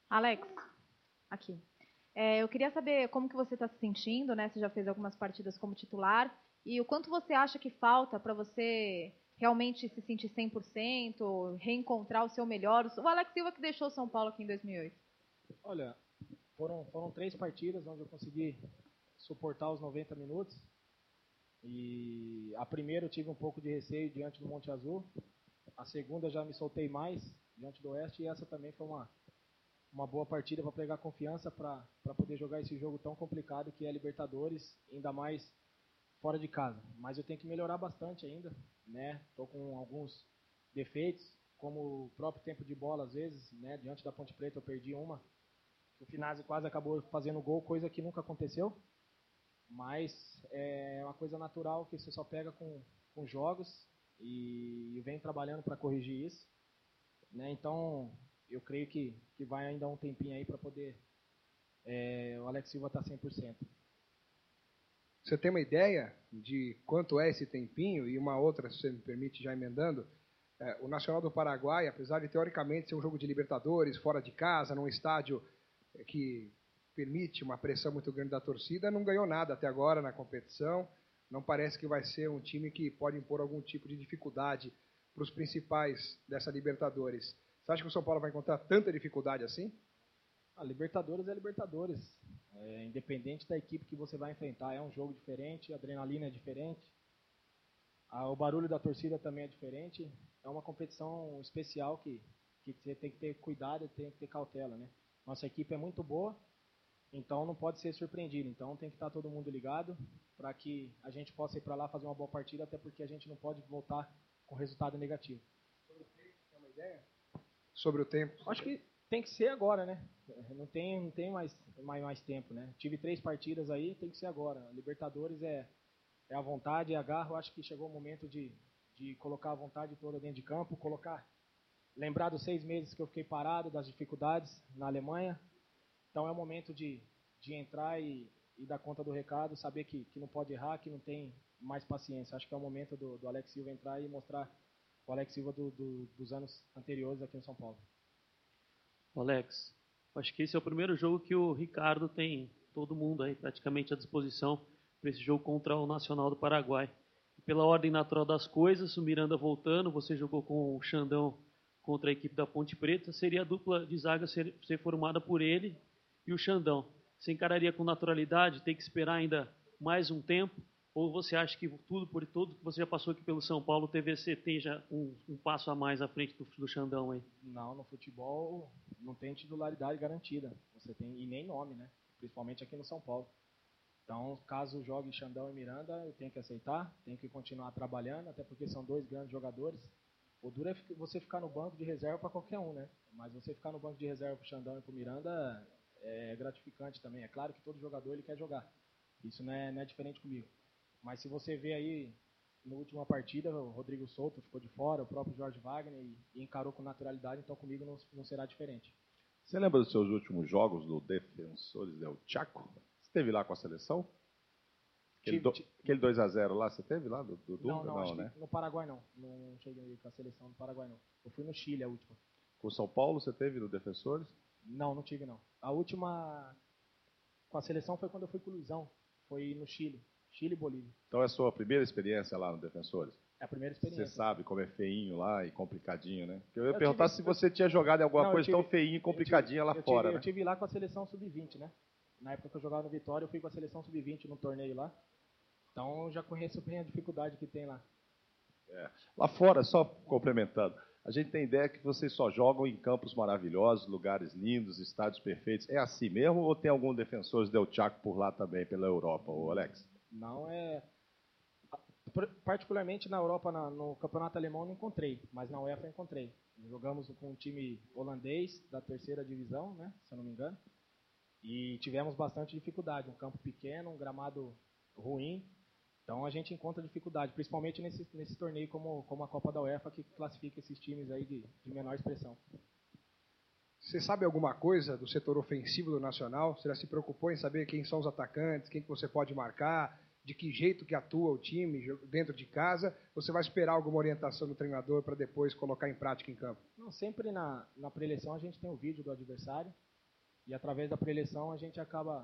Alex, aqui. Eu queria saber como que você está se sentindo, né? Você já fez algumas partidas como titular. E o quanto você acha que falta para você realmente se sentir 100%, reencontrar o seu melhor? O Alex Silva que deixou o São Paulo aqui em 2008. Olha, foram 3 partidas onde eu consegui suportar os 90 minutos. E a primeira eu tive um pouco de receio diante do Monte Azul. A segunda já me soltei mais diante do Oeste. E essa também foi uma boa partida para pegar confiança para poder jogar esse jogo tão complicado que é a Libertadores, ainda mais fora de casa. Mas eu tenho que melhorar bastante ainda, né? Estou com alguns defeitos, como o próprio tempo de bola às vezes, né? Diante da Ponte Preta eu perdi uma. O Finazzi quase acabou fazendo gol, coisa que nunca aconteceu. Mas é uma coisa natural que você só pega com jogos e eu venho trabalhando para corrigir isso, né? Então eu creio que vai ainda um tempinho aí para poder o Alex Silva estar 100%. Você tem uma ideia de quanto é esse tempinho? E uma outra, se você me permite, já emendando, o Nacional do Paraguai, apesar de teoricamente ser um jogo de Libertadores, fora de casa, num estádio que permite uma pressão muito grande da torcida, não ganhou nada até agora na competição. Não parece que vai ser um time que pode impor algum tipo de dificuldade para os principais dessa Libertadores. Você acha que o São Paulo vai encontrar tanta dificuldade assim? A Libertadores é Libertadores. Independente da equipe que você vai enfrentar, é um jogo diferente, a adrenalina é diferente, o barulho da torcida também é diferente. É uma competição especial que você tem que ter cuidado e tem que ter cautela, né? Nossa equipe é muito boa, então não pode ser surpreendido. Então tem que estar todo mundo ligado para que a gente possa ir para lá fazer uma boa partida, até porque a gente não pode voltar com resultado negativo. Sobre o tempo, tem uma ideia? Sobre o tempo? Acho que tem que ser agora, né? Não tem mais tempo, né? Tive 3 partidas aí, tem que ser agora. A Libertadores é a vontade, é a garra. Eu acho que chegou o momento de colocar a vontade toda dentro de campo, lembrar dos 6 meses que eu fiquei parado, das dificuldades na Alemanha. Então é o momento de entrar e dar conta do recado, saber que não pode errar, que não tem mais paciência. Acho que é o momento do Alex Silva entrar e mostrar o Alex Silva dos anos anteriores aqui no São Paulo. Alex, acho que esse é o primeiro jogo que o Ricardo tem todo mundo aí praticamente à disposição para esse jogo contra o Nacional do Paraguai. Pela ordem natural das coisas, o Miranda voltando, você jogou com o Xandão contra a equipe da Ponte Preta, seria a dupla de zaga ser formada por ele e o Xandão. Você encararia com naturalidade, tem que esperar ainda mais um tempo? Ou você acha que por tudo que você já passou aqui pelo São Paulo, o TVC tem já um passo a mais à frente do Xandão aí? Não, no futebol não tem titularidade garantida. Você tem, e nem nome, né? Principalmente aqui no São Paulo. Então, caso jogue Xandão e Miranda, eu tenho que aceitar, tenho que continuar trabalhando, até porque são 2 grandes jogadores. O duro é você ficar no banco de reserva para qualquer um, né? Mas você ficar no banco de reserva para o Xandão e para o Miranda é gratificante também. É claro que todo jogador ele quer jogar. Isso não é diferente comigo. Mas se você vê aí, na última partida, o Rodrigo Souto ficou de fora, o próprio Jorge Wagner, e encarou com naturalidade, então comigo não será diferente. Você lembra dos seus últimos jogos do Defensores del Chaco? Você esteve lá com a seleção? Aquele 2-0 lá, você teve lá do Dunga? Não, né? no Paraguai não. Não cheguei com a seleção do Paraguai não. Eu fui no Chile a última. Com o São Paulo você teve no Defensores? Não tive não. A última com a seleção foi quando eu fui com o Luizão. Foi no Chile. Chile e Bolívia. Então é a sua primeira experiência lá no Defensores? É a primeira experiência. Você sabe como é feinho lá e complicadinho, né? Porque eu ia perguntar se você tinha jogado em alguma coisa tão feinha e complicadinha lá fora, né? Eu tive lá com a seleção sub-20, né? Na época que eu jogava no Vitória, eu fui com a seleção sub-20 no torneio lá. Então eu já conheço bem a dificuldade que tem lá. Lá fora, só complementando, a gente tem ideia que vocês só jogam em campos maravilhosos, lugares lindos, estádios perfeitos. É assim mesmo ou tem algum Defensores del Chaco por lá também, pela Europa, ô Alex? Não, particularmente na Europa, no campeonato alemão, não encontrei, mas na UEFA eu encontrei. Jogamos com um time holandês da 3ª divisão, né, se eu não me engano, e tivemos bastante dificuldade. Um campo pequeno, um gramado ruim, então a gente encontra dificuldade, principalmente nesse torneio como a Copa da UEFA, que classifica esses times aí de menor expressão. Você sabe alguma coisa do setor ofensivo do Nacional? Você já se preocupou em saber quem são os atacantes, quem que você pode marcar, de que jeito que atua o time dentro de casa? Você vai esperar alguma orientação do treinador para depois colocar em prática em campo? Não, sempre na pré-eleição a gente tem o vídeo do adversário, E através da pré-eleição a gente acaba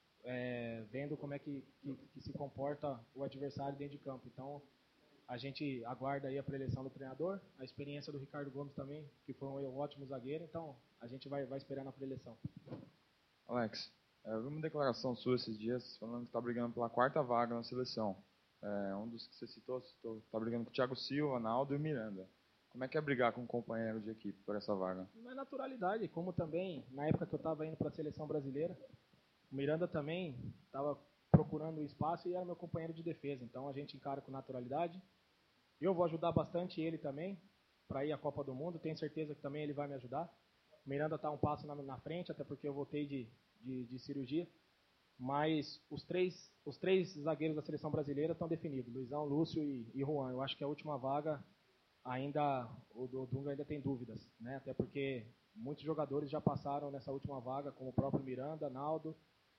vendo como é que se comporta o adversário dentro de campo. Então, a gente aguarda aí a pré-eleição do treinador, a experiência do Ricardo Gomes também, que foi um ótimo zagueiro, então a gente vai esperar na pré-eleição. Alex, eu vi uma declaração sua esses dias falando que está brigando pela 4ª vaga na seleção. Um dos que você citou, está brigando com o Thiago Silva, Naldo e Miranda. Como é que é brigar com um companheiro de equipe por essa vaga? Não é naturalidade, como também, na época que eu estava indo para a seleção brasileira, o Miranda também estava procurando espaço e era meu companheiro de defesa, então a gente encara com naturalidade. Eu vou ajudar bastante ele também para ir à Copa do Mundo, tenho certeza que também ele vai me ajudar. O Miranda está um passo na frente, até porque eu voltei de cirurgia, mas os três zagueiros da seleção brasileira estão definidos, Luizão, Lúcio e Juan. Eu acho que a última vaga ainda, o Dunga ainda tem dúvidas, né? Até porque muitos jogadores já passaram nessa última vaga, como o próprio Miranda, Naldo,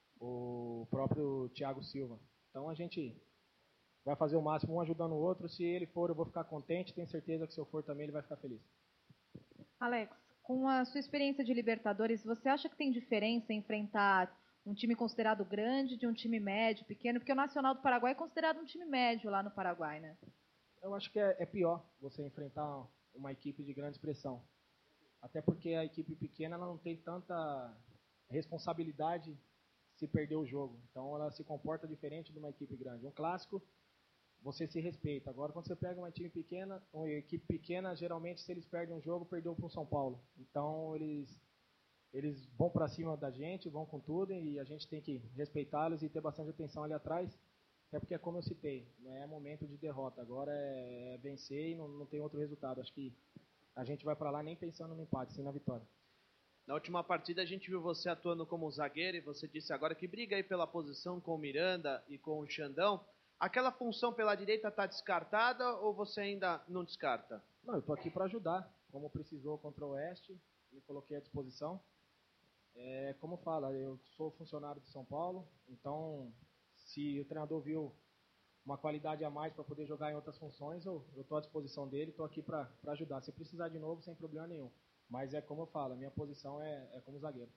o próprio Thiago Silva. Então a gente vai fazer o máximo, um ajudando o outro. Se ele for, eu vou ficar contente. Tenho certeza que se eu for também, ele vai ficar feliz. Alex, com a sua experiência de Libertadores, você acha que tem diferença em enfrentar um time considerado grande de um time médio, pequeno? Porque o Nacional do Paraguai é considerado um time médio lá no Paraguai, né? Eu acho que é pior você enfrentar uma equipe de grande expressão. Até porque a equipe pequena ela não tem tanta responsabilidade se perder o jogo. Então ela se comporta diferente de uma equipe grande. Um clássico, você se respeita. Agora, quando você pega uma equipe pequena, geralmente, se eles perdem um jogo, perdeu para o São Paulo. Então, eles vão para cima da gente, vão com tudo, e a gente tem que respeitá-los e ter bastante atenção ali atrás. Até porque, como eu citei, não é momento de derrota. Agora é vencer e não tem outro resultado. Acho que a gente vai para lá nem pensando no empate, sim na vitória. Na última partida a gente viu você atuando como zagueiro e você disse agora que briga aí pela posição com o Miranda e com o Xandão. Aquela função pela direita está descartada ou você ainda não descarta? Não, eu estou aqui para ajudar. Como precisou contra o Oeste, me coloquei à disposição. Como fala, eu sou funcionário de São Paulo, então se o treinador viu uma qualidade a mais para poder jogar em outras funções, eu estou à disposição dele, estou aqui para ajudar. Se precisar de novo, sem problema nenhum. Mas é como eu falo, a minha posição é como zagueiro.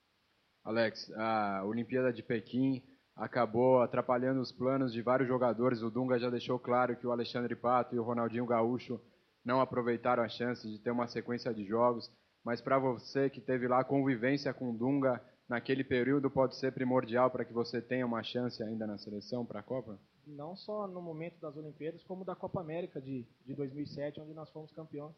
Alex, a Olimpíada de Pequim acabou atrapalhando os planos de vários jogadores. O Dunga já deixou claro que o Alexandre Pato e o Ronaldinho Gaúcho não aproveitaram a chance de ter uma sequência de jogos. Mas para você que teve lá convivência com o Dunga naquele período, pode ser primordial para que você tenha uma chance ainda na seleção para a Copa? Não só no momento das Olimpíadas, como da Copa América de 2007, onde nós fomos campeões.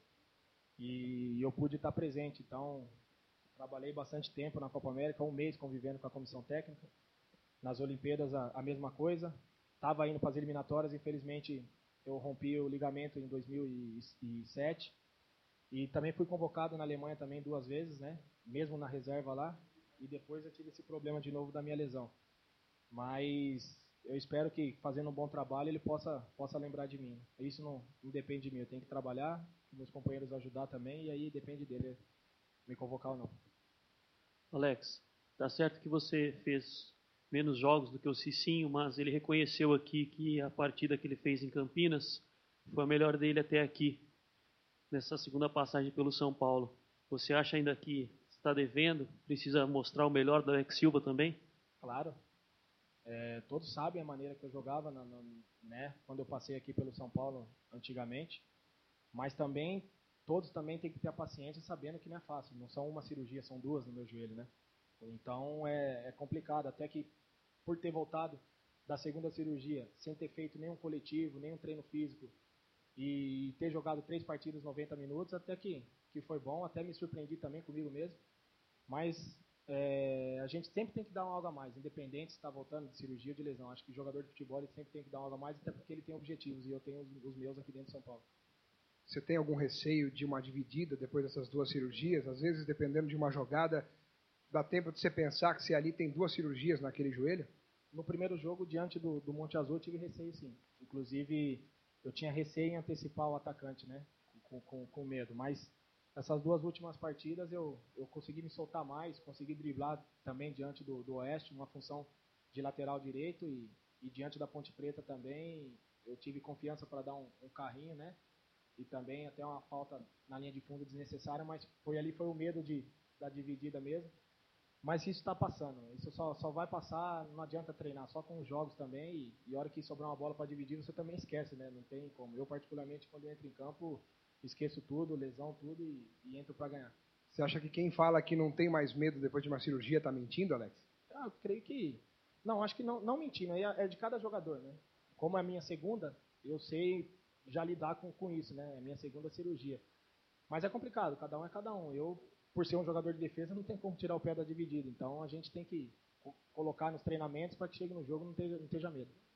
E eu pude estar presente. Então, trabalhei bastante tempo na Copa América, um mês convivendo com a comissão técnica. Nas Olimpíadas, a mesma coisa. Estava indo para as eliminatórias, infelizmente eu rompi o ligamento em 2007. E também fui convocado na Alemanha também 2 vezes, né? Mesmo na reserva lá. E depois eu tive esse problema de novo da minha lesão. Mas eu espero que fazendo um bom trabalho ele possa lembrar de mim. Isso não depende de mim, eu tenho que trabalhar, meus companheiros ajudar também, e aí depende dele me convocar ou não. Alex, tá certo que você fez menos jogos do que o Cicinho, mas ele reconheceu aqui que a partida que ele fez em Campinas foi a melhor dele até aqui, nessa segunda passagem pelo São Paulo. Você acha ainda que está devendo, precisa mostrar o melhor do Alex Silva também? Claro. Todos sabem a maneira que eu jogava, né, quando eu passei aqui pelo São Paulo antigamente, mas também todos também têm que ter a paciência sabendo que não é fácil, não são uma cirurgia, são 2 no meu joelho, né? Então é complicado, até que por ter voltado da segunda cirurgia, sem ter feito nenhum coletivo, nenhum treino físico, e ter jogado 3 partidas 90 minutos, até que foi bom, até me surpreendi também comigo mesmo, mas a gente sempre tem que dar algo a mais, independente se está voltando de cirurgia ou de lesão. Acho que o jogador de futebol ele sempre tem que dar algo a mais, até porque ele tem objetivos, e eu tenho os meus aqui dentro de São Paulo. Você tem algum receio de uma dividida depois dessas 2 cirurgias? Às vezes, dependendo de uma jogada, dá tempo de você pensar que se ali tem 2 cirurgias naquele joelho? No primeiro jogo, diante do Monte Azul, eu tive receio sim. Inclusive, eu tinha receio em antecipar o atacante, né? Com medo, mas essas 2 últimas partidas eu consegui me soltar mais, consegui driblar também diante do Oeste, uma função de lateral direito, e diante da Ponte Preta também eu tive confiança para dar um carrinho, né? E também até uma falta na linha de fundo desnecessária, mas foi o medo da dividida mesmo. Mas isso está passando. Isso só vai passar, não adianta treinar só com os jogos também. E a hora que sobrar uma bola para dividir, você também esquece, né? Não tem como. Eu, particularmente, quando eu entro em campo, esqueço tudo, lesão, tudo e entro para ganhar. Você acha que quem fala que não tem mais medo depois de uma cirurgia está mentindo, Alex? Eu creio que... Não, acho que não mentindo. É de cada jogador, né? Como é a minha segunda, eu sei já lidar com isso, né? É a minha segunda cirurgia. Mas é complicado, cada um é cada um. Eu, por ser um jogador de defesa, não tem como tirar o pé da dividida. Então a gente tem que colocar nos treinamentos para que chegue no jogo e não esteja medo.